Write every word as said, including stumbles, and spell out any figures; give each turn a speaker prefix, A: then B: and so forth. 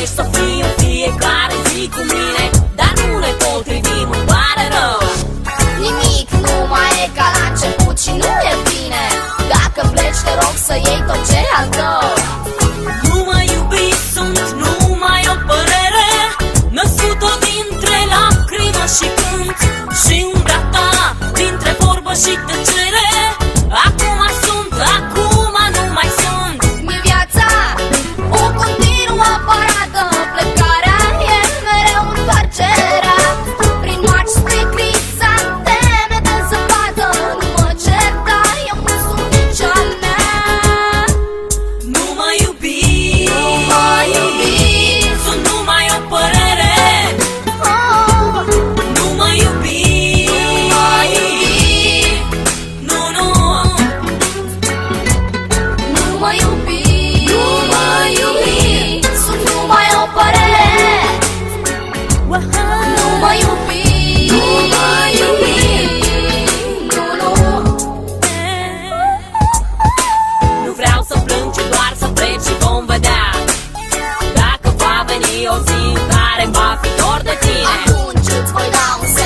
A: ești să fii în fiecare zi cu mine, dar nu ne potrivim, îmi pare rău.
B: Nimic nu mai e ca la început și nu e bine. Dacă pleci te rog să iei tot ce e al tău.
A: Nu mă iubi, sunt numai o părere, născut-o dintre lacrimă și cânt, și umbra ta dintre vorbă și tăcere. Acum sunt, acum nu mai sunt.
B: Mi viața o continuă paradă, plecarea e mereu întoarcerea. Prin marci spre crisanteme de zăpadă, nu mă certa, eu nu sunt nici a mea.
A: Nu mă iubi,
B: Nu mă iubi,
A: sunt numai o părere.
B: oh,
A: Nu mă iubi,
B: nu mă iubi,
A: nu, nu.
B: nu mă iubi, nu mă iubi, sunt numai o părere. Nu mă iubi, nu mă iubi, nu, nu.
A: Nu vreau să plâng, ci doar să pleci și vom vedea dacă va veni o zi în care va fi dor de tine.
B: Atunci îți voi da un